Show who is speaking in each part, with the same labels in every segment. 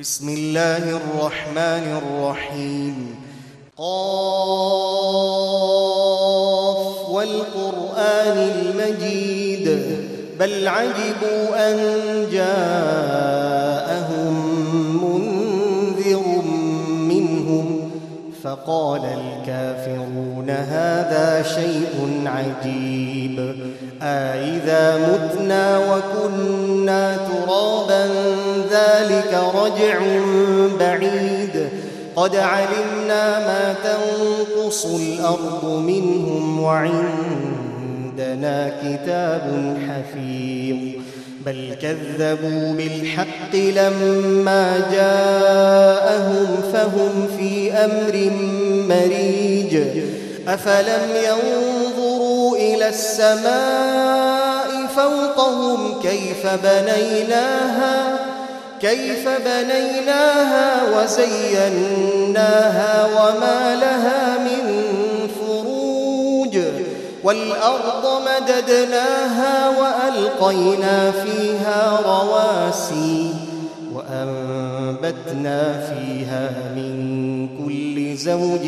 Speaker 1: بسم الله الرحمن الرحيم. قاف والقرآن المجيد بل عجبوا أن جاءهم منذر منهم فقال الكافرون هذا شيء عجيب أإذا متنا وكنا ترابا ذلك رجع بعيد قد علمنا ما تنقص الأرض منهم وعندنا كتاب حفيظ بل كذبوا بالحق لما جاءهم فهم في أمر مريج أفلم ينظروا إلى السماء فوقهم كيف بنيناها وزيناها وما لها من فروج والأرض مددناها وألقينا فيها رواسي وأنبتنا فيها من كل زوج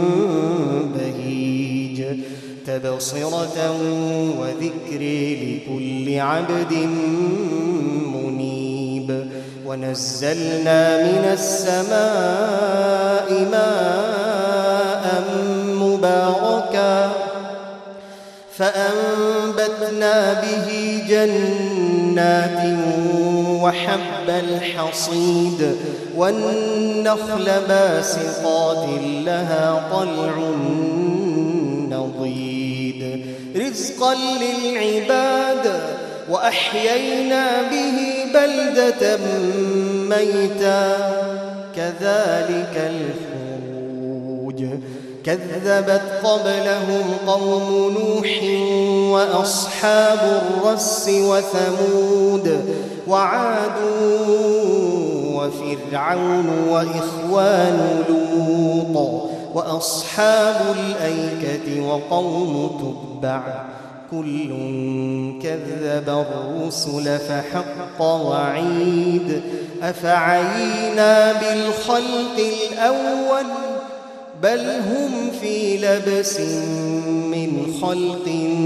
Speaker 1: بهيج تبصرة وذكر لكل عبد منيب ونزلنا من السماء ماء مباركا فأنبتنا به جنات وحب الحصيد والنخل باسقات لها طلع نضيد رزقا للعباد وأحيينا به بلدة ميتا كذلك الخروج كذبت قبلهم قوم نوح وأصحاب الرس وثمود وعاد وفرعون وإخوان لوط وأصحاب الأيكة وقوم تبع كل كذب الرسل فحق وعيد أفعينا بالخلق الأول بل هم في لبس من خلق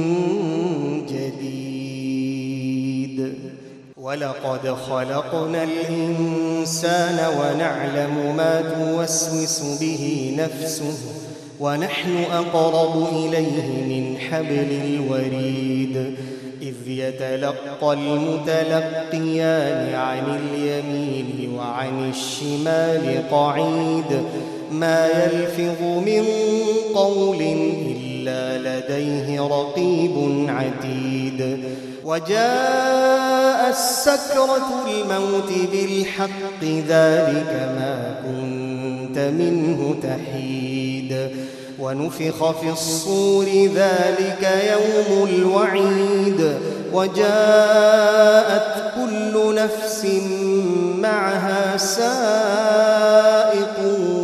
Speaker 1: جديد ولقد خلقنا الإنسان ونعلم ما توسوس به نفسه ونحن أقرب إليه من حبل الوريد إذ يتلقى المتلقيان عن اليمين وعن الشمال قعيد ما يلفظ من قول إلا لديه رقيب عتيد وجاء السكرة الموت بالحق ذلك ما كنت منه تحيد ونفخ في الصور ذلك يوم الوعيد وجاءت كل نفس معها سائق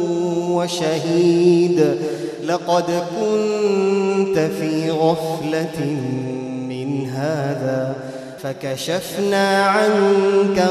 Speaker 1: وشهيد لقد كنت في غفلة من هذا فكشفنا عنك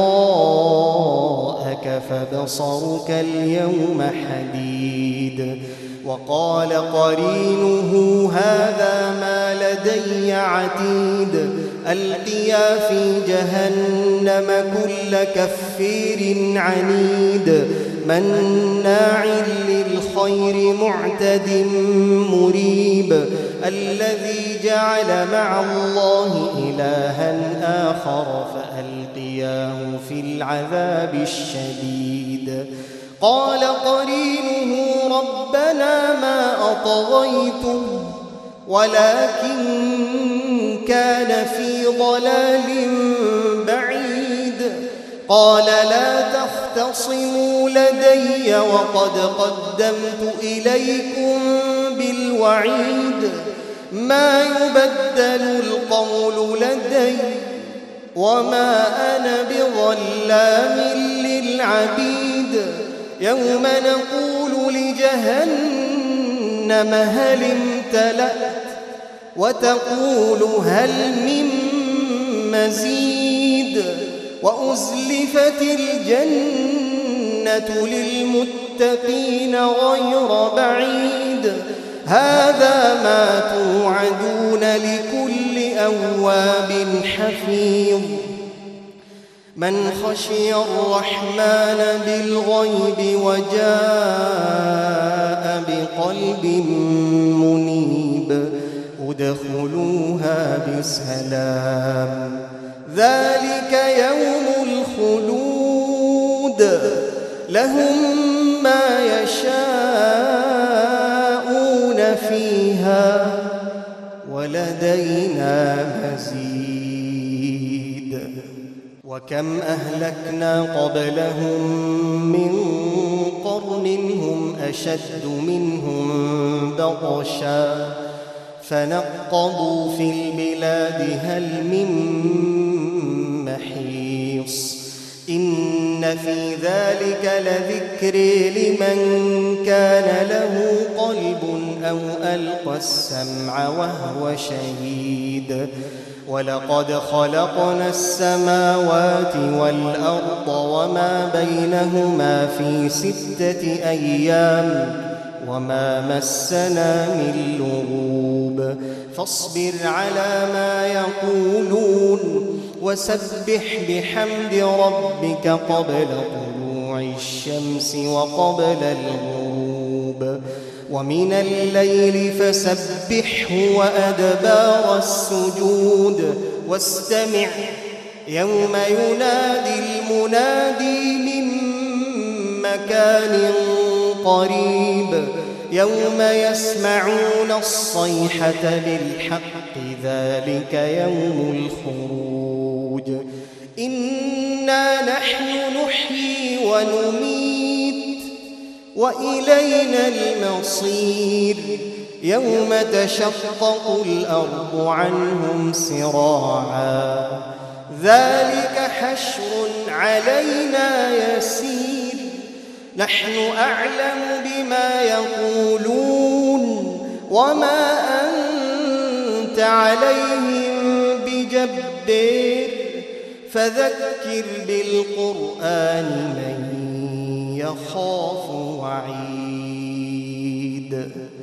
Speaker 1: غطاءك فبصرك اليوم حديد وقال قرينه هذا ما لدي عتيد ألقيا في جهنم كل كفير عنيد مناع للخير معتد مريب الذي جعل مع الله إلها آخر فألقياه في العذاب الشديد قال قرينه ربنا ما أطغيته ولكن كان في ضلال بعيد قال لا تختصموا لدي وقد قدمت إليكم بالوعيد ما يبدل القول لدي وما أنا بظلام للعبيد يوم نقول لجهنم هل امتلأت وتقول هل من مزيد وأزلفت الجنة والجنة للمتقين غير بعيد هذا ما توعدون لكل أواب حفيظ من خشي الرحمن بالغيب وجاء بقلب منيب ادخلوها بسلام ذلك يوم الخلود لهم ما يشاءون فيها ولدينا مزيد وكم أهلكنا قبلهم من قرن هم أشد منهم بطشا فنقبوا في البلاد هل من محيص إن في ذلك لذكر لمن كان له قلب أو ألقى السمع وهو شهيد ولقد خلقنا السماوات والأرض وما بينهما في 6 أيام وما مسنا من لغوب فاصبر على ما يقولون وسبح بحمد ربك قبل طلوع الشمس وقبل الغروب ومن الليل فسبحه وأدبار السجود واستمع يوم ينادي المنادي من مكان قريب يوم يسمعون الصيحة بالحق ذلك يوم الخروج إنا نحن نحيي ونميت وإلينا المصير يوم تشقق الأرض عنهم سراعا ذلك حشر علينا يسير نحن أعلم بما يقولون وما أنت عليهم بجبار فذكر بالقرآن من يخاف وعيد